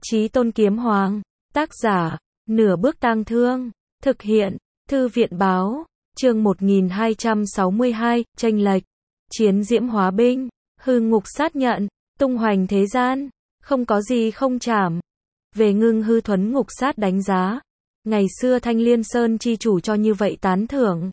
Chí Tôn Kiếm Hoàng, tác giả, Nửa Bước Tang Thương, thực hiện, Thư viện Báo, chương 1262, chênh lệch, chiến diễm hóa binh, hư ngục sát nhận, tung hoành thế gian, không có gì không chảm. Về Ngưng Hư Thuấn ngục sát đánh giá, ngày xưa Thanh Liên Sơn chi chủ cho như vậy tán thưởng.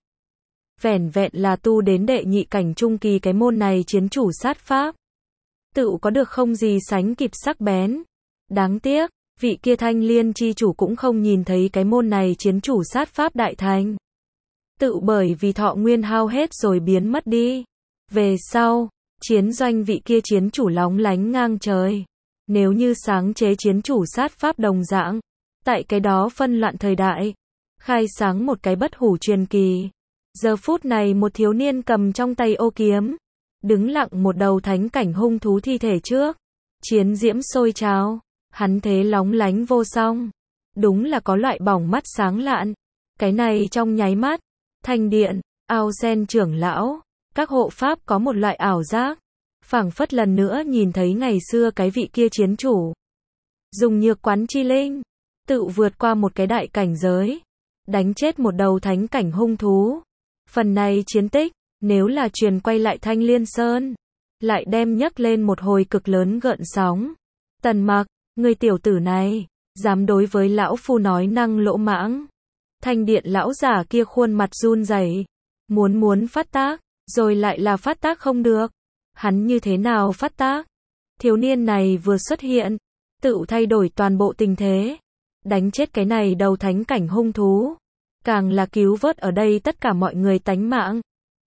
Vẻn vẹn là tu đến đệ nhị cảnh trung kỳ cái môn này chiến chủ sát pháp. Tựu có được không gì sánh kịp sắc bén. Đáng tiếc, vị kia Thanh Liên chi chủ cũng không nhìn thấy cái môn này chiến chủ sát pháp đại thành. Tựu bởi vì thọ nguyên hao hết rồi biến mất đi. Về sau, chiến doanh vị kia chiến chủ lóng lánh ngang trời. Nếu như sáng chế chiến chủ sát pháp đồng dạng, tại cái đó phân loạn thời đại, khai sáng một cái bất hủ truyền kỳ. Giờ phút này một thiếu niên cầm trong tay ô kiếm, đứng lặng một đầu thánh cảnh hung thú thi thể trước. Chiến diễm sôi trào, hắn thế lóng lánh vô song. Đúng là có loại bỏng mắt sáng lạn. Cái này trong nháy mắt, Thanh Điện, Ao Sen trưởng lão, các hộ pháp có một loại ảo giác. Phảng phất lần nữa nhìn thấy ngày xưa cái vị kia chiến chủ. Dùng nhược quán chi linh, tự vượt qua một cái đại cảnh giới, đánh chết một đầu thánh cảnh hung thú. Phần này chiến tích, nếu là truyền quay lại Thanh Liên Sơn, lại đem nhấc lên một hồi cực lớn gợn sóng. Tần Mặc, người tiểu tử này, dám đối với lão phu nói năng lỗ mãng. Thanh Điện lão giả kia khuôn mặt run rẩy, muốn phát tác, rồi lại là phát tác không được. Hắn như thế nào phát tác? Thiếu niên này vừa xuất hiện, tự thay đổi toàn bộ tình thế, đánh chết cái này đầu thánh cảnh hung thú, càng là cứu vớt ở đây tất cả mọi người tánh mạng.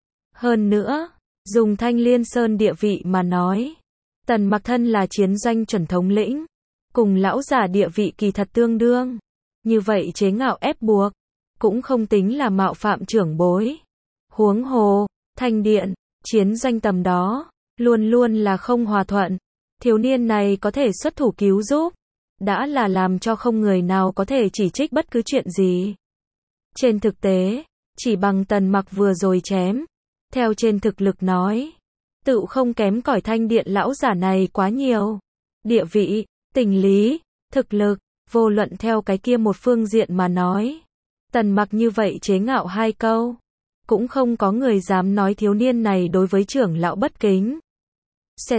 Hơn nữa, dùng Thanh Liên Sơn địa vị mà nói, Tần Mặc thân là chiến doanh chuẩn thống lĩnh, cùng lão giả địa vị kỳ thật tương đương. Như vậy chế ngạo ép buộc, cũng không tính là mạo phạm trưởng bối. Huống hồ, Thanh Điện, chiến doanh tầm đó, luôn luôn là không hòa thuận. Thiếu niên này có thể xuất thủ cứu giúp, đã là làm cho không người nào có thể chỉ trích bất cứ chuyện gì. Trên thực tế, chỉ bằng Tần Mặc vừa rồi chém, theo trên thực lực nói, tự không kém cỏi Thanh Điện lão giả này quá nhiều. Địa vị, tình lý, thực lực, vô luận theo cái kia một phương diện mà nói, Tần Mặc như vậy chế ngạo hai câu, cũng không có người dám nói thiếu niên này đối với trưởng lão bất kính. Xẹt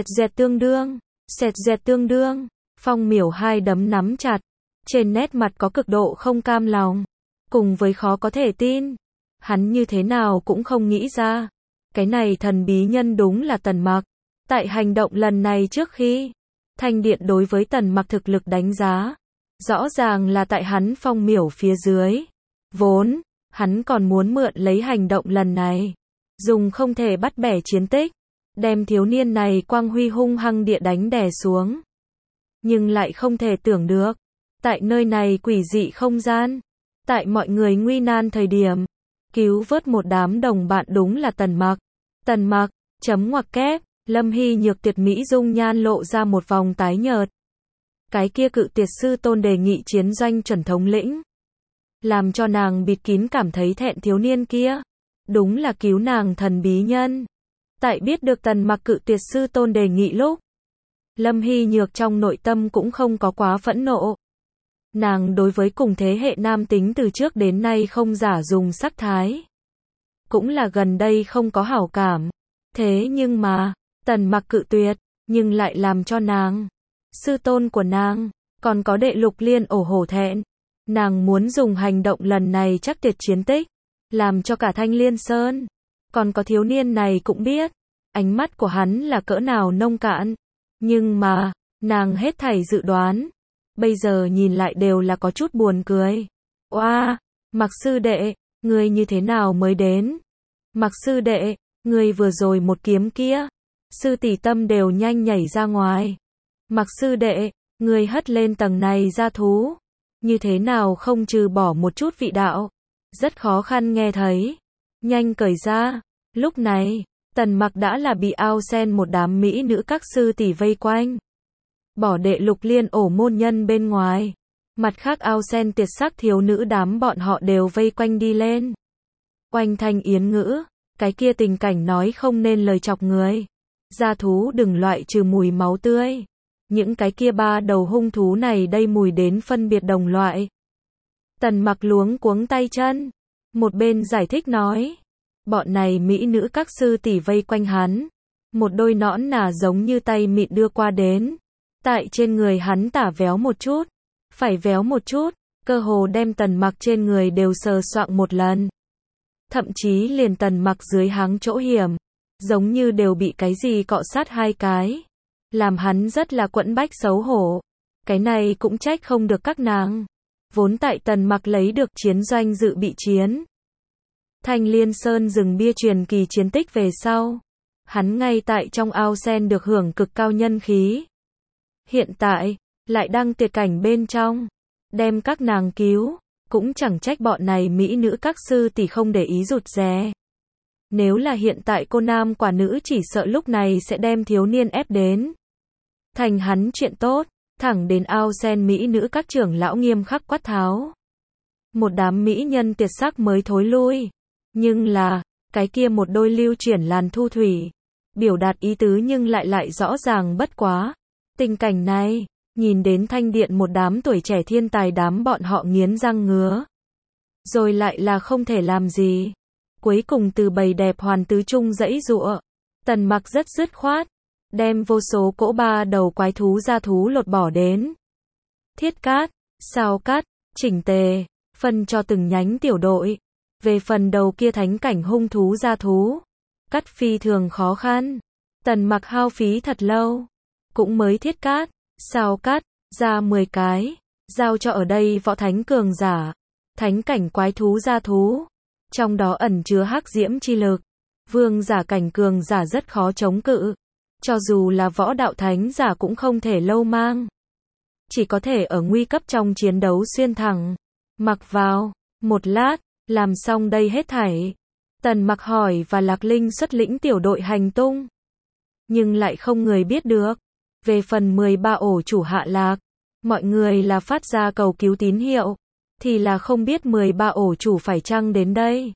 dẹt tương đương, Phong Miểu hai đấm nắm chặt, trên nét mặt có cực độ không cam lòng, cùng với khó có thể tin. Hắn như thế nào cũng không nghĩ ra, cái này thần bí nhân đúng là Tần Mặc. Tại hành động lần này trước khi, Thanh Điện đối với Tần Mặc thực lực đánh giá, rõ ràng là tại hắn Phong Miểu phía dưới. Vốn, hắn còn muốn mượn lấy hành động lần này, dùng không thể bắt bẻ chiến tích, đem thiếu niên này quang huy hung hăng địa đánh đè xuống. Nhưng lại không thể tưởng được, tại nơi này quỷ dị không gian, tại mọi người nguy nan thời điểm, cứu vớt một đám đồng bạn đúng là Tần Mặc. Tần Mặc, chấm ngoặc kép, Lâm Hy Nhược tuyệt mỹ dung nhan lộ ra một vòng tái nhợt. Cái kia cự tuyệt sư tôn đề nghị chiến doanh chuẩn thống lĩnh, làm cho nàng bịt kín cảm thấy thẹn. Thiếu niên kia, đúng là cứu nàng thần bí nhân. Tại biết được Tần Mặc cự tuyệt sư tôn đề nghị lúc, Lâm Hy Nhược trong nội tâm cũng không có quá phẫn nộ. Nàng đối với cùng thế hệ nam tính từ trước đến nay không giả dùng sắc thái, cũng là gần đây không có hảo cảm. Thế nhưng mà, Tần Mặc cự tuyệt, nhưng lại làm cho nàng, sư tôn của nàng, còn có đệ lục liên ổ hổ thẹn. Nàng muốn dùng hành động lần này chắc tuyệt chiến tích, làm cho cả Thanh Liên Sơn, còn có thiếu niên này cũng biết, ánh mắt của hắn là cỡ nào nông cạn. Nhưng mà, nàng hết thảy dự đoán, bây giờ nhìn lại đều là có chút buồn cười. Oa, Mặc sư đệ, ngươi như thế nào mới đến? Mặc sư đệ, ngươi vừa rồi một kiếm kia, sư tỷ tâm đều nhanh nhảy ra ngoài. Mặc sư đệ, ngươi hất lên tầng này ra thú, như thế nào không trừ bỏ một chút vị đạo, rất khó khăn nghe thấy. Nhanh cởi ra. Lúc này, Tần Mặc đã là bị Ao Sen một đám mỹ nữ các sư tỷ vây quanh. Bỏ đệ lục liên ổ môn nhân bên ngoài, mặt khác Ao Sen tiệt sắc thiếu nữ đám bọn họ đều vây quanh đi lên. Oanh thanh yến ngữ, cái kia tình cảnh nói không nên lời chọc người. Gia thú đừng loại trừ mùi máu tươi, Những cái kia ba đầu hung thú này đây mùi đến phân biệt đồng loại. Tần Mặc luống cuống tay chân. Một bên giải thích nói. Bọn này mỹ nữ các sư tỷ vây quanh hắn. Một đôi nõn nà giống như tay mịn đưa qua đến. Tại trên người hắn tả véo một chút. Phải véo một chút. Cơ hồ đem Tần Mặc trên người đều sờ soạng một lần. Thậm chí liền Tần Mặc dưới háng chỗ hiểm. Giống như đều bị cái gì cọ sát hai cái. Làm hắn rất là quẫn bách xấu hổ. Cái này cũng trách không được các nàng. Vốn tại Tần Mặc lấy được chiến doanh dự bị chiến. Thanh Liên Sơn rừng bia truyền kỳ chiến tích về sau. Hắn ngay tại trong ao sen được hưởng cực cao nhân khí. Hiện tại, lại đang tuyệt cảnh bên trong. Đem các nàng cứu. Cũng chẳng trách bọn này mỹ nữ các sư tỷ không để ý rụt rè. Nếu là hiện tại cô nam quả nữ chỉ sợ lúc này sẽ đem thiếu niên ép đến. Thành hắn chuyện tốt, thẳng đến ao sen mỹ nữ các trưởng lão nghiêm khắc quát tháo. Một đám mỹ nhân tuyệt sắc mới thối lui. Nhưng là, cái kia một đôi lưu chuyển làn thu thủy. Biểu đạt ý tứ nhưng lại rõ ràng bất quá. Tình cảnh này, nhìn đến thanh điện một đám tuổi trẻ thiên tài đám bọn họ nghiến răng ngứa. Rồi lại là không thể làm gì. Cuối cùng từ bầy đẹp hoàn tứ trung dãy giụa. Tần Mặc rất dứt khoát. Đem vô số cỗ ba đầu quái thú ra thú lột bỏ đến. Thiết cát, sao cát, chỉnh tề, phân cho từng nhánh tiểu đội. Về phần đầu kia thánh cảnh hung thú ra thú. Cắt phi thường khó khăn. Tần Mặc hao phí thật lâu. Cũng mới thiết cát, sao cát, ra 10 cái. Giao cho ở đây võ thánh cường giả. Thánh cảnh quái thú ra thú. Trong đó ẩn chứa hắc diễm chi lực. Vương giả cảnh cường giả rất khó chống cự. Cho dù là võ đạo thánh giả cũng không thể lâu mang. Chỉ có thể ở nguy cấp trong chiến đấu xuyên thẳng. Mặc vào, một lát, làm xong đây hết thảy. Tần Mặc hỏi và Lạc Linh xuất lĩnh tiểu đội hành tung. Nhưng lại không người biết được. Về phần 13 ổ chủ hạ lạc, mọi người là phát ra cầu cứu tín hiệu. Thì là không biết 13 ổ chủ phải chăng đến đây.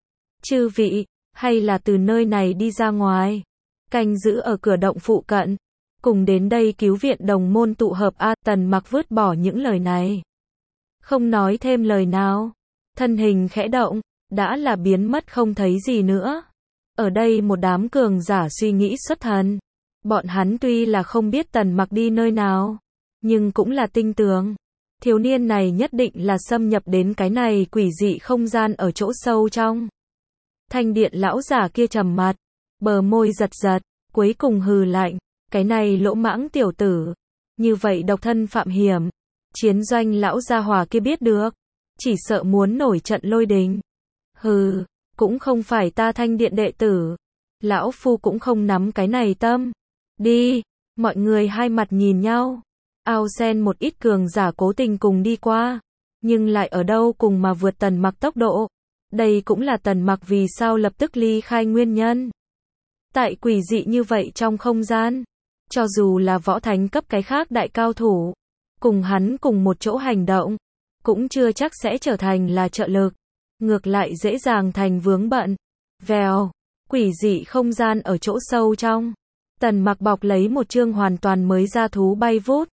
Chư vị, hay là từ nơi này đi ra ngoài. Canh giữ ở cửa động phụ cận. Cùng đến đây cứu viện đồng môn tụ hợp A. Tần Mặc vứt bỏ những lời này. Không nói thêm lời nào. Thân hình khẽ động, đã là biến mất không thấy gì nữa. Ở đây một đám cường giả suy nghĩ xuất thần. Bọn hắn tuy là không biết Tần Mặc đi nơi nào. Nhưng cũng là tinh tường. Thiếu niên này nhất định là xâm nhập đến cái này quỷ dị không gian ở chỗ sâu trong. Thanh điện lão giả kia trầm mặt. Bờ môi giật giật, cuối cùng hừ lạnh. Cái này lỗ mãng tiểu tử. Như vậy độc thân phạm hiểm. Chiến doanh lão gia hòa kia biết được. Chỉ sợ muốn nổi trận lôi đình. Hừ, cũng không phải ta thanh điện đệ tử. Lão phu cũng không nắm cái này tâm. Đi, mọi người hai mặt nhìn nhau. Ao sen một ít cường giả cố tình cùng đi qua. Nhưng lại ở đâu cùng mà vượt Tần Mặc tốc độ. Đây cũng là Tần Mặc vì sao lập tức ly khai nguyên nhân. Tại quỷ dị như vậy trong không gian. Cho dù là võ thánh cấp cái khác đại cao thủ. Cùng hắn cùng một chỗ hành động. Cũng chưa chắc sẽ trở thành là trợ lực. Ngược lại dễ dàng thành vướng bận. Vèo, quỷ dị không gian ở chỗ sâu trong. Tần Mặc bọc lấy một chương hoàn toàn mới ra thú bay vút.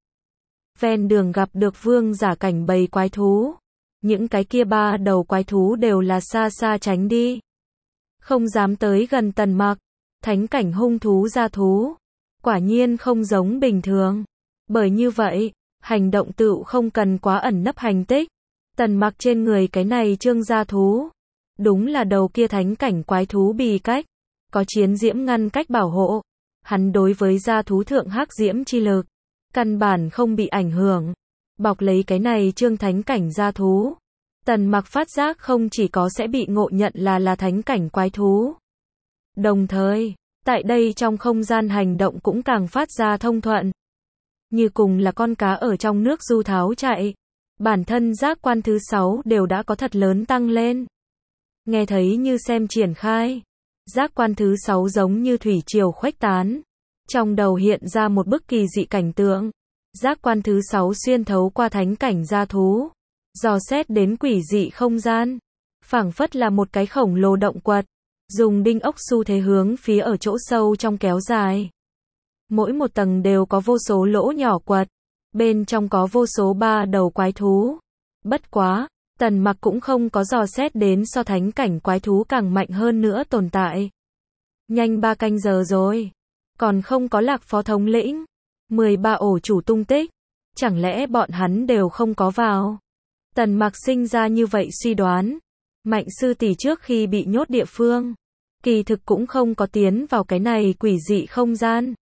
Ven đường gặp được vương giả cảnh bầy quái thú. Những cái kia ba đầu quái thú đều là xa xa tránh đi. Không dám tới gần Tần Mặc. Thánh cảnh hung thú ra thú. Quả nhiên không giống bình thường. Bởi như vậy, hành động tựu không cần quá ẩn nấp hành tích. Tần Mặc trên người cái này trương gia thú. Đúng là đầu kia thánh cảnh quái thú bì cách. Có chiến diễm ngăn cách bảo hộ. Hắn đối với gia thú thượng hắc diễm chi lực. Căn bản không bị ảnh hưởng. Bọc lấy cái này trương thánh cảnh gia thú. Tần Mặc phát giác không chỉ có sẽ bị ngộ nhận là thánh cảnh quái thú. Đồng thời, tại đây trong không gian hành động cũng càng phát ra thông thuận. Như cùng là con cá ở trong nước du tháo chạy. Bản thân giác quan thứ 6 đều đã có thật lớn tăng lên. Nghe thấy như xem triển khai. Giác quan thứ 6 giống như thủy triều khuếch tán. Trong đầu hiện ra một bức kỳ dị cảnh tượng. Giác quan thứ 6 xuyên thấu qua thánh cảnh gia thú. Dò xét đến quỷ dị không gian. Phảng phất là một cái khổng lồ động quật. Dùng đinh ốc xu thế hướng phía ở chỗ sâu trong kéo dài. Mỗi một tầng đều có vô số lỗ nhỏ quật. Bên trong có vô số ba đầu quái thú. Bất quá, Tần Mặc cũng không có dò xét đến so thánh cảnh quái thú càng mạnh hơn nữa tồn tại. Nhanh 3 canh giờ rồi. Còn không có Lạc Phó thống lĩnh. 13 ổ chủ tung tích. Chẳng lẽ bọn hắn đều không có vào? Tần Mặc sinh ra như vậy suy đoán. Mạnh sư tỷ trước khi bị nhốt địa phương, kỳ thực cũng không có tiến vào cái này quỷ dị không gian,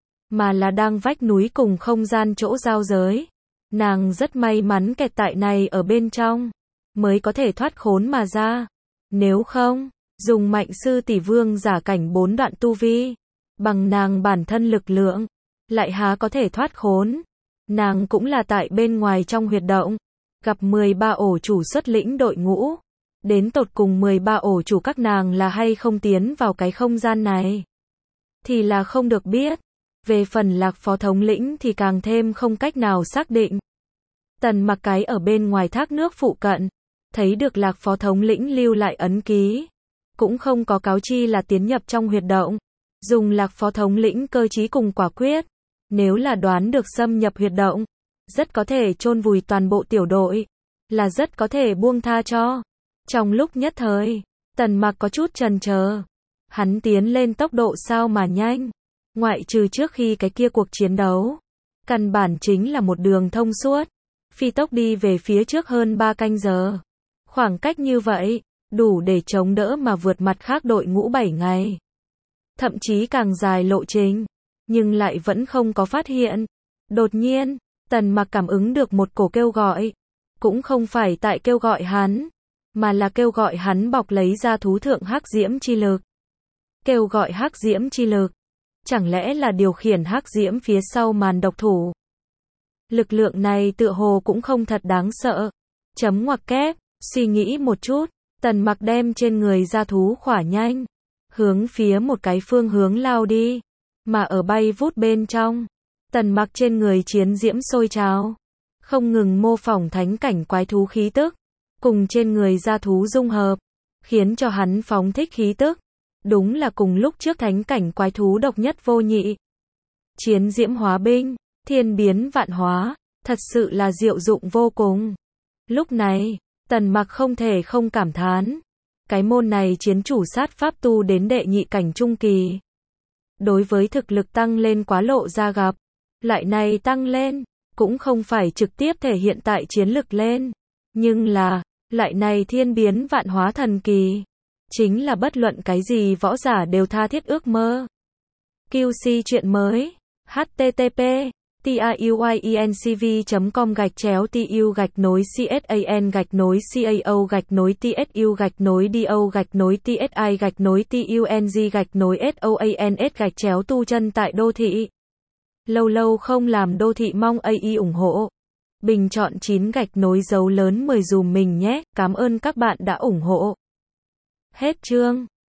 mà là đang vách núi cùng không gian chỗ giao giới. Nàng rất may mắn kẹt tại này ở bên trong, mới có thể thoát khốn mà ra. Nếu không, dùng mạnh sư tỷ vương giả cảnh 4 đoạn tu vi, bằng nàng bản thân lực lượng, lại há có thể thoát khốn. Nàng cũng là tại bên ngoài trong huyệt động, gặp 13 ổ chủ xuất lĩnh đội ngũ. Đến tột cùng 13 ổ chủ các nàng là hay không tiến vào cái không gian này, thì là không được biết. Về phần Lạc Phó thống lĩnh thì càng thêm không cách nào xác định. Tần Mặc cái ở bên ngoài thác nước phụ cận, thấy được Lạc Phó thống lĩnh lưu lại ấn ký, cũng không có cáo chi là tiến nhập trong huyệt động. Dùng Lạc Phó thống lĩnh cơ trí cùng quả quyết, nếu là đoán được xâm nhập huyệt động, rất có thể chôn vùi toàn bộ tiểu đội, là rất có thể buông tha cho. Trong lúc nhất thời, Tần Mặc có chút chần chờ. Hắn tiến lên tốc độ sao mà nhanh, ngoại trừ trước khi cái kia cuộc chiến đấu, căn bản chính là một đường thông suốt, phi tốc đi về phía trước hơn 3 canh giờ. Khoảng cách như vậy, đủ để chống đỡ mà vượt mặt khác đội ngũ 7 ngày. Thậm chí càng dài lộ trình, nhưng lại vẫn không có phát hiện. Đột nhiên, Tần Mặc cảm ứng được một cổ kêu gọi, cũng không phải tại kêu gọi hắn, mà là kêu gọi hắn bọc lấy ra thú thượng hắc diễm chi lực. Kêu gọi hắc diễm chi lực, chẳng lẽ là điều khiển hắc diễm phía sau màn độc thủ? Lực lượng này tựa hồ cũng không thật đáng sợ. Chấm ngoặc kép, suy nghĩ một chút, Tần Mặc đem trên người ra thú khỏa nhanh, hướng phía một cái phương hướng lao đi, mà ở bay vút bên trong, Tần Mặc trên người chiến diễm sôi trào, không ngừng mô phỏng thánh cảnh quái thú khí tức, cùng trên người ra thú dung hợp, khiến cho hắn phóng thích khí tức, đúng là cùng lúc trước thánh cảnh quái thú độc nhất vô nhị. Chiến diễm hóa binh, thiên biến vạn hóa, thật sự là diệu dụng vô cùng. Lúc này, Tần Mặc không thể không cảm thán, cái môn này chiến chủ sát pháp tu đến đệ nhị cảnh trung kỳ. Đối với thực lực tăng lên quá lộ ra gặp, loại này tăng lên, cũng không phải trực tiếp thể hiện tại chiến lực lên, nhưng là, loại này thiên biến vạn hóa thần kỳ, chính là bất luận cái gì võ giả đều tha thiết ước mơ. QC chuyện mới, http tiuy.cn/TU-CSAN-TSU-TSU-TUNG/TUNG tu chân tại đô thị. Lâu lâu không làm đô thị mong AI ủng hộ. Bình chọn 9 gạch nối dấu lớn 10 dùm mình nhé. Cảm ơn các bạn đã ủng hộ. Hết chương.